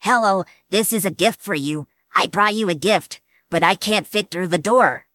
Hello, this is a gift for you. I brought you a gift, but I can't fit through the door.